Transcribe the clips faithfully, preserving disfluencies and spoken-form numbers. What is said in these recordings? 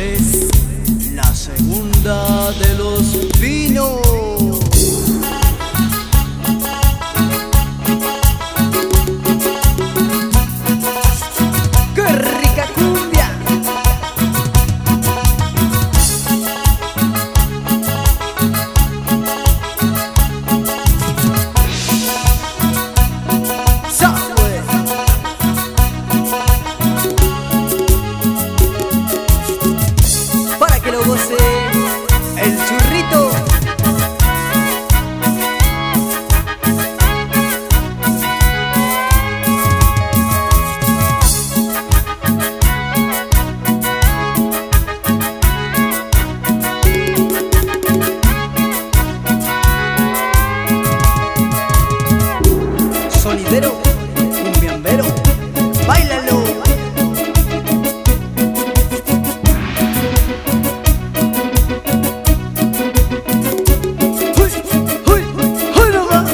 es la segunda de los vinos. ¡Qué rica cumbia! ¡Sabe! Para que lo goce el churrito. Sonidero, cumbiambero, báilalo. ¡Uy, uy, uy, no va!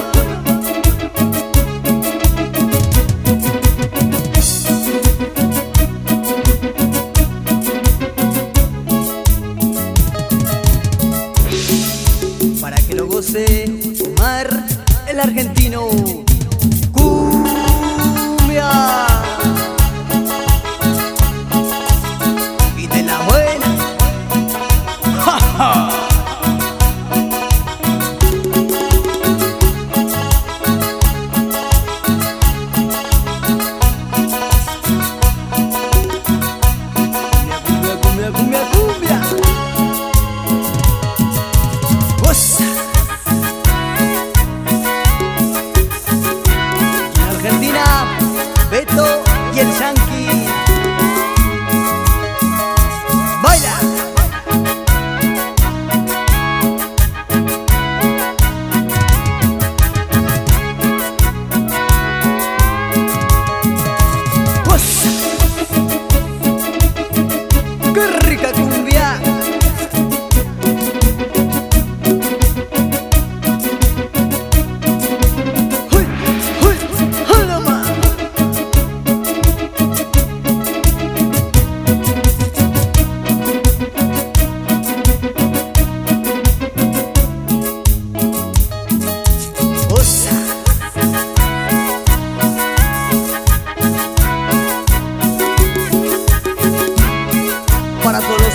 Para que lo goce Omar, el argentino. Cumbia y de la buena. ¡Ja, ja! Cumbia, cumbia, cumbia, cumbia. ¡Goza! Argentina, Beto y el Yankee. ¡Baila! ¡Goza! ¡Qué rica cumbia! ¡Uy, uy, uy, no más! ¡Goza! Para todos los